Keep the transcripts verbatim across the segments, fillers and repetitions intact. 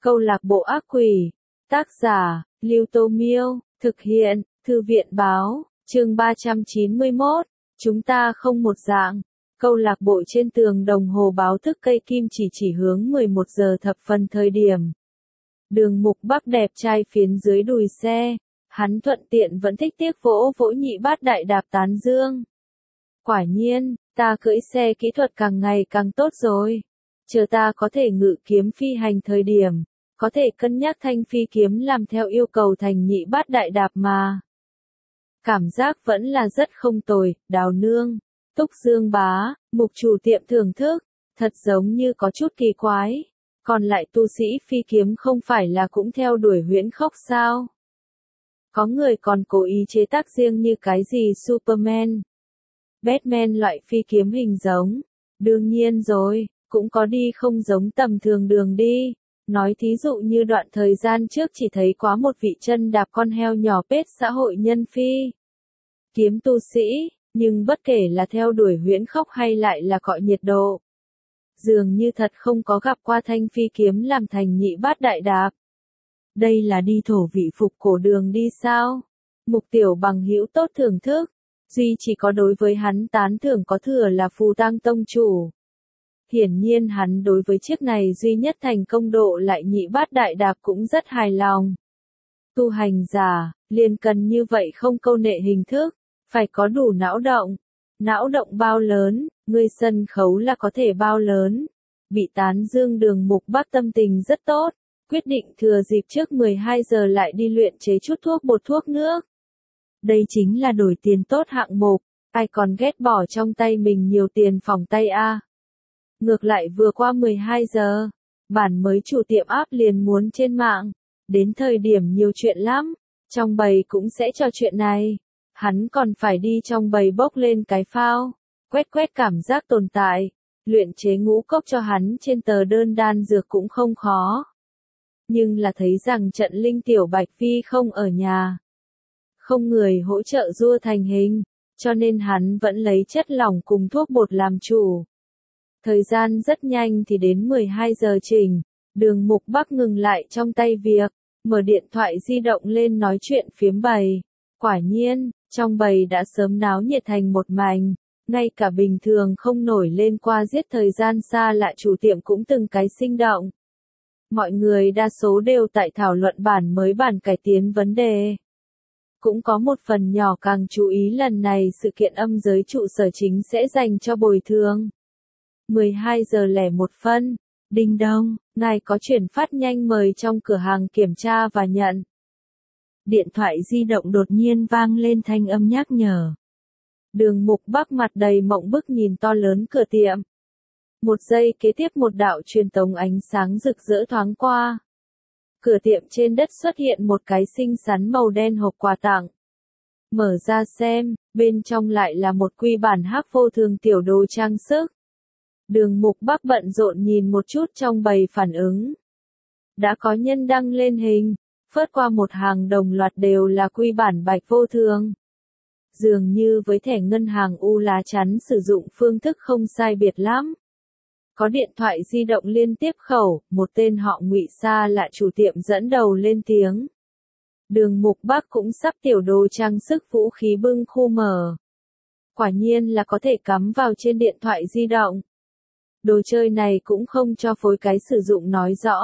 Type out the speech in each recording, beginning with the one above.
Câu lạc bộ ác quỷ. Tác giả, Lưu Tô Miêu. Thực hiện, Thư viện báo. Chương ba trăm chín mươi mốt. Chúng ta không một dạng. Câu lạc bộ trên tường đồng hồ báo thức cây kim chỉ chỉ hướng mười một giờ thập phần thời điểm. Đường Mục Bắc đẹp trai phiến dưới đùi xe. Hắn thuận tiện vẫn thích tiếc vỗ vỗ nhị bát đại đạp tán dương. Quả nhiên, ta cưỡi xe kỹ thuật càng ngày càng tốt rồi. Chờ ta có thể ngự kiếm phi hành thời điểm, có thể cân nhắc thanh phi kiếm làm theo yêu cầu thành nhị bát đại đạp mà. Cảm giác vẫn là rất không tồi. Đào Nương, Túc Dương Bá, Mục chủ tiệm thưởng thức, thật giống như có chút kỳ quái. Còn lại tu sĩ phi kiếm không phải là cũng theo đuổi huyễn khốc sao? Có người còn cố ý chế tác riêng như cái gì Superman, Batman loại phi kiếm hình giống. Đương nhiên rồi, cũng có đi không giống tầm thường đường đi. Nói thí dụ như đoạn thời gian trước chỉ thấy quá một vị chân đạp con heo nhỏ pết xã hội nhân phi kiếm tu sĩ, nhưng bất kể là theo đuổi huyễn khốc hay lại là cọi nhiệt độ, dường như thật không có gặp qua thanh phi kiếm làm thành nhị bát đại đạp. Đây là đi thổ vị phục cổ đường đi sao? Mục Tiểu Bằng hữu tốt thưởng thức, duy chỉ có đối với hắn tán thưởng có thừa là Phù Tang tông chủ. Hiển nhiên hắn đối với chiếc này duy nhất thành công độ lại nhị bát đại đạp cũng rất hài lòng. Tu hành giả, liền cần như vậy không câu nệ hình thức, phải có đủ não động. Não động bao lớn, ngươi sân khấu là có thể bao lớn. Bị tán dương Đường Mục Bắc tâm tình rất tốt, quyết định thừa dịp trước mười hai giờ lại đi luyện chế chút thuốc bột thuốc nước. Đây chính là đổi tiền tốt hạng mục, ai còn ghét bỏ trong tay mình nhiều tiền phòng tay a. Ngược lại vừa qua mười hai giờ, bản mới chủ tiệm áp liền muốn trên mạng, đến thời điểm nhiều chuyện lắm, trong bầy cũng sẽ cho chuyện này. Hắn còn phải đi trong bầy bốc lên cái phao, quét quét cảm giác tồn tại, luyện chế ngũ cốc cho hắn trên tờ đơn đan dược cũng không khó. Nhưng là thấy rằng trận linh tiểu Bạch Phi không ở nhà, không người hỗ trợ rua thành hình, cho nên hắn vẫn lấy chất lỏng cùng thuốc bột làm chủ. Thời gian rất nhanh thì đến mười hai giờ chỉnh, Đường Mục Bắc ngừng lại trong tay việc, mở điện thoại di động lên nói chuyện phiếm bầy. Quả nhiên, trong bầy đã sớm náo nhiệt thành một mảnh, ngay cả bình thường không nổi lên qua giết thời gian xa lạ chủ tiệm cũng từng cái sinh động. Mọi người đa số đều tại thảo luận bản mới bản cải tiến vấn đề. Cũng có một phần nhỏ càng chú ý lần này sự kiện âm giới trụ sở chính sẽ dành cho bồi thường. mười hai giờ lẻ một phân, đinh đông, ngài có chuyển phát nhanh mời trong cửa hàng kiểm tra và nhận. Điện thoại di động đột nhiên vang lên thanh âm nhắc nhở. Đường Mục Bắc mặt đầy mộng bức nhìn to lớn cửa tiệm. Một giây kế tiếp một đạo truyền tống ánh sáng rực rỡ thoáng qua. Cửa tiệm trên đất xuất hiện một cái xinh xắn màu đen hộp quà tặng. Mở ra xem, bên trong lại là một quy bản hắc vô thường tiểu đồ trang sức. Đường Mục Bắc bận rộn nhìn một chút trong bầy phản ứng. Đã có nhân đăng lên hình, phớt qua một hàng đồng loạt đều là quy bản bạch vô thường. Dường như với thẻ ngân hàng U lá chắn sử dụng phương thức không sai biệt lắm. Có điện thoại di động liên tiếp khẩu, một tên họ Ngụy xa lạ chủ tiệm dẫn đầu lên tiếng. Đường Mục Bắc cũng sắp tiểu đồ trang sức vũ khí bưng khu mở. Quả nhiên là có thể cắm vào trên điện thoại di động. Đồ chơi này cũng không cho phối cái sử dụng nói rõ.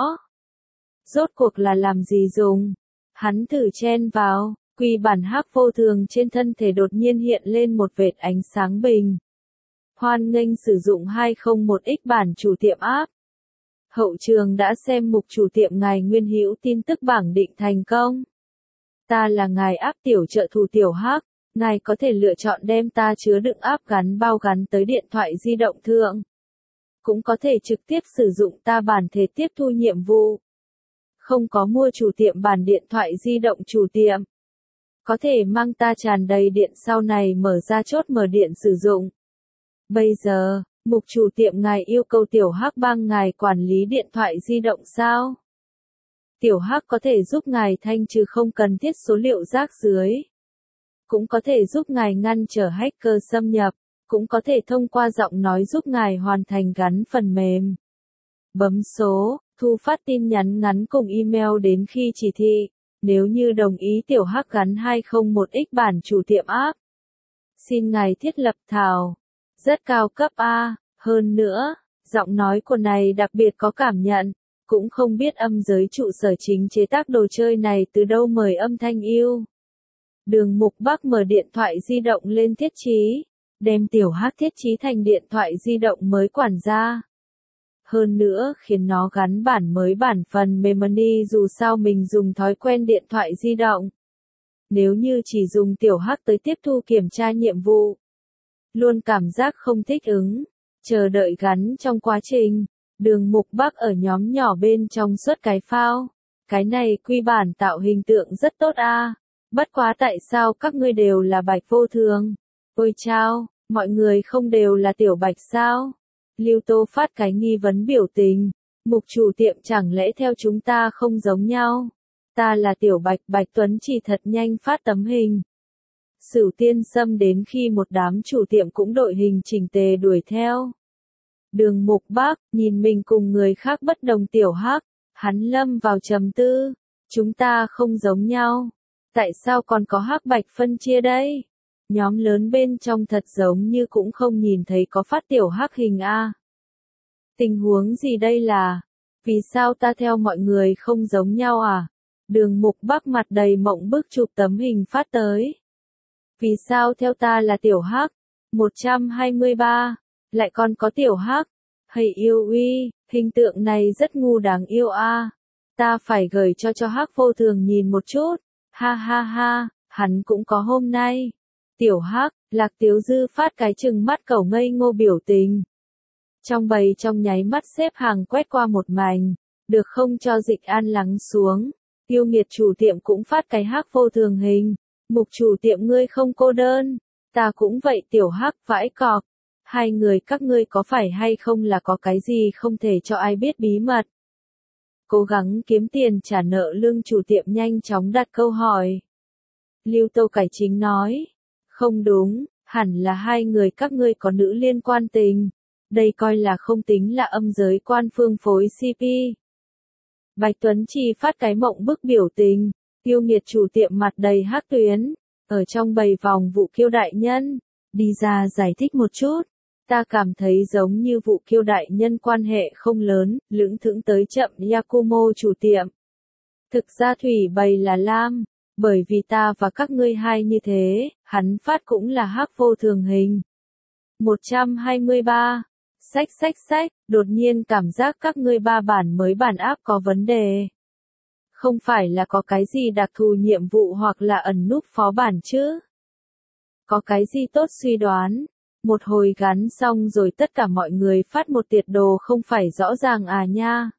Rốt cuộc là làm gì dùng? Hắn thử chen vào, quy bản hắc vô thường trên thân thể đột nhiên hiện lên một vệt ánh sáng bình. Hoan nghênh sử dụng hai không một x bản chủ tiệm áp. Hậu trường đã xem mục chủ tiệm ngài Nguyên Hữu tin tức bảng định thành công. Ta là ngài áp tiểu trợ thủ tiểu hắc, ngài có thể lựa chọn đem ta chứa đựng áp gắn bao gắn tới điện thoại di động thượng. Cũng có thể trực tiếp sử dụng ta bản thể tiếp thu nhiệm vụ. Không có mua chủ tiệm bản điện thoại di động chủ tiệm. Có thể mang ta tràn đầy điện sau này mở ra chốt mở điện sử dụng. Bây giờ, mục chủ tiệm ngài yêu cầu tiểu hắc bang ngài quản lý điện thoại di động sao? Tiểu hắc có thể giúp ngài thanh trừ không cần thiết số liệu rác dưới. Cũng có thể giúp ngài ngăn trở hacker xâm nhập. Cũng có thể thông qua giọng nói giúp ngài hoàn thành gắn phần mềm. Bấm số, thu phát tin nhắn ngắn cùng email đến khi chỉ thị. Nếu như đồng ý tiểu hắc gắn hai không một x bản chủ tiệm app. Xin ngài thiết lập thảo. Rất cao cấp a, hơn nữa, giọng nói của này đặc biệt có cảm nhận. Cũng không biết âm giới trụ sở chính chế tác đồ chơi này từ đâu mời âm thanh yêu. Đường Mục Bắc mở điện thoại di động lên thiết trí, đem tiểu hắc thiết trí thành điện thoại di động mới quản gia. Hơn nữa khiến nó gắn bản mới bản phần mềm money dù sao mình dùng thói quen điện thoại di động. Nếu như chỉ dùng tiểu hắc tới tiếp thu kiểm tra nhiệm vụ, luôn cảm giác không thích ứng, chờ đợi gắn trong quá trình. Đường Mục Bắc ở nhóm nhỏ bên trong xuất cái phao. Cái này quy bản tạo hình tượng rất tốt a. Bất quá tại sao các ngươi đều là bạch vô thường? Ôi chao, mọi người không đều là tiểu bạch sao? Lưu Tô phát cái nghi vấn biểu tình. Mục chủ tiệm chẳng lẽ theo chúng ta không giống nhau? Ta là tiểu bạch, Bạch Tuấn chỉ thật nhanh phát tấm hình. Sửu Tiên Sâm đến khi một đám chủ tiệm cũng đội hình chỉnh tề đuổi theo. Đường Mục Bắc, nhìn mình cùng người khác bất đồng tiểu hắc, hắn lâm vào trầm tư. Chúng ta không giống nhau. Tại sao còn có hắc bạch phân chia đây? Nhóm lớn bên trong thật giống như cũng không nhìn thấy có phát tiểu hắc hình a. Tình huống gì đây là? Vì sao ta theo mọi người không giống nhau à? Đường Mục Bắc mặt đầy mộng bức chụp tấm hình phát tới. Vì sao theo ta là tiểu hắc? một trăm hai mươi ba. Lại còn có tiểu hắc. Hay yêu uy, hình tượng này rất ngu đáng yêu a. Ta phải gửi cho cho hắc vô thường nhìn một chút. Ha ha ha, hắn cũng có hôm nay. Tiểu hắc, Lạc Tiếu Dư phát cái chừng mắt cẩu ngây ngô biểu tình. Trong bầy trong nháy mắt xếp hàng quét qua một mảnh, được không cho Dịch An lắng xuống. Yêu nghiệt chủ tiệm cũng phát cái hắc vô thường hình. Mục chủ tiệm ngươi không cô đơn. Ta cũng vậy tiểu hắc vãi cọp. Hai người các ngươi có phải hay không là có cái gì không thể cho ai biết bí mật? Cố gắng kiếm tiền trả nợ lương chủ tiệm nhanh chóng đặt câu hỏi. Lưu Tô Cải Chính nói. Không đúng, hẳn là hai người các ngươi có nữ liên quan tình. Đây coi là không tính là âm giới quan phương phối xê pê. Bạch Tuấn Chi phát cái mộng bức biểu tình. Yêu nghiệt chủ tiệm mặt đầy hắc tuyến. Ở trong bầy vòng Vụ Kiêu đại nhân. Đi ra giải thích một chút. Ta cảm thấy giống như Vụ Kiêu đại nhân quan hệ không lớn, lững thững tới chậm Yakumo chủ tiệm. Thực ra thủy bầy là lam, bởi vì ta và các ngươi hai như thế, hắn phát cũng là hắc vô thường hình. một trăm hai mươi ba. Sách sách sách, đột nhiên cảm giác các ngươi ba bản mới bản áp có vấn đề. Không phải là có cái gì đặc thù nhiệm vụ hoặc là ẩn núp phó bản chứ? Có cái gì tốt suy đoán? Một hồi gắn xong rồi tất cả mọi người phát một tiệt đồ không phải rõ ràng à nha.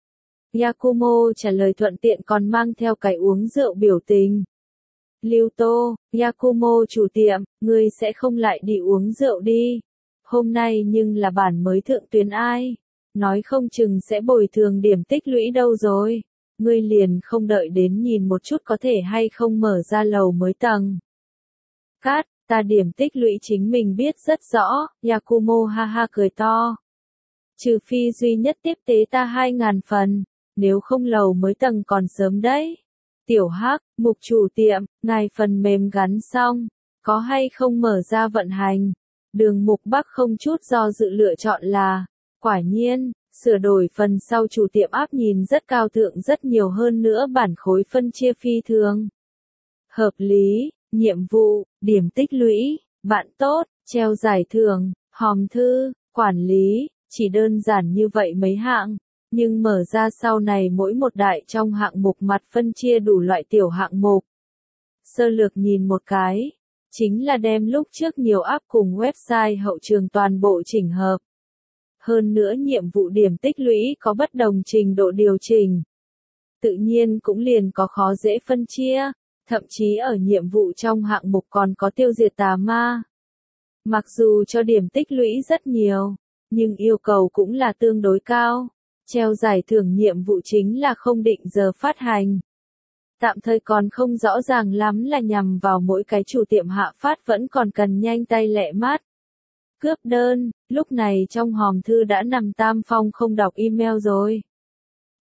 Yakumo trả lời thuận tiện còn mang theo cái uống rượu biểu tình. Lưu Tô, Yakumo chủ tiệm, ngươi sẽ không lại đi uống rượu đi. Hôm nay nhưng là bản mới thượng tuyến ai. Nói không chừng sẽ bồi thường điểm tích lũy đâu rồi. Ngươi liền không đợi đến nhìn một chút có thể hay không mở ra lầu mới tầng. Cát. Ta điểm tích lũy chính mình biết rất rõ, Yakumo ha ha cười to. Trừ phi duy nhất tiếp tế ta hai ngàn phần, nếu không lầu mới tầng còn sớm đấy. Tiểu Hắc, Mục chủ tiệm, ngài phần mềm gắn xong, có hay không mở ra vận hành? Đường Mục Bắc không chút do dự lựa chọn là, quả nhiên, sửa đổi phần sau chủ tiệm áp nhìn rất cao thượng rất nhiều hơn nữa bản khối phân chia phi thường. Hợp lý. Nhiệm vụ, điểm tích lũy, bạn tốt, treo giải thưởng, hòm thư, quản lý, chỉ đơn giản như vậy mấy hạng, nhưng mở ra sau này mỗi một đại trong hạng mục mặt phân chia đủ loại tiểu hạng mục. Sơ lược nhìn một cái, chính là đem lúc trước nhiều app cùng website hậu trường toàn bộ chỉnh hợp. Hơn nữa nhiệm vụ điểm tích lũy có bất đồng trình độ điều chỉnh. Tự nhiên cũng liền có khó dễ phân chia. Thậm chí ở nhiệm vụ trong hạng mục còn có tiêu diệt tà ma. Mặc dù cho điểm tích lũy rất nhiều, nhưng yêu cầu cũng là tương đối cao. Treo giải thưởng nhiệm vụ chính là không định giờ phát hành. Tạm thời còn không rõ ràng lắm là nhằm vào mỗi cái chủ tiệm hạ phát vẫn còn cần nhanh tay lẹ mát. Cướp đơn, lúc này trong hòm thư đã nằm tam phong không đọc email rồi.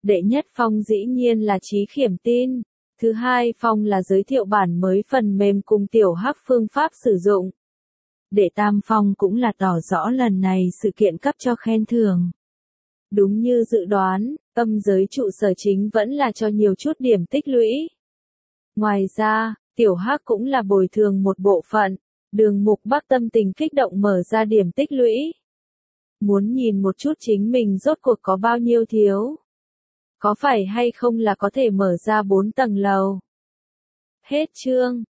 Đệ nhất phong dĩ nhiên là Trí Khiểm tin. Thứ hai phong là giới thiệu bản mới phần mềm cùng tiểu hắc phương pháp sử dụng. Đệ tam phong cũng là tỏ rõ lần này sự kiện cấp cho khen thưởng. Đúng như dự đoán, âm giới trụ sở chính vẫn là cho nhiều chút điểm tích lũy. Ngoài ra, tiểu hắc cũng là bồi thường một bộ phận. Đường Mục Bắc tâm tình kích động mở ra điểm tích lũy. Muốn nhìn một chút chính mình rốt cuộc có bao nhiêu thiếu. Có phải hay không là có thể mở ra bốn tầng lầu. Hết chương.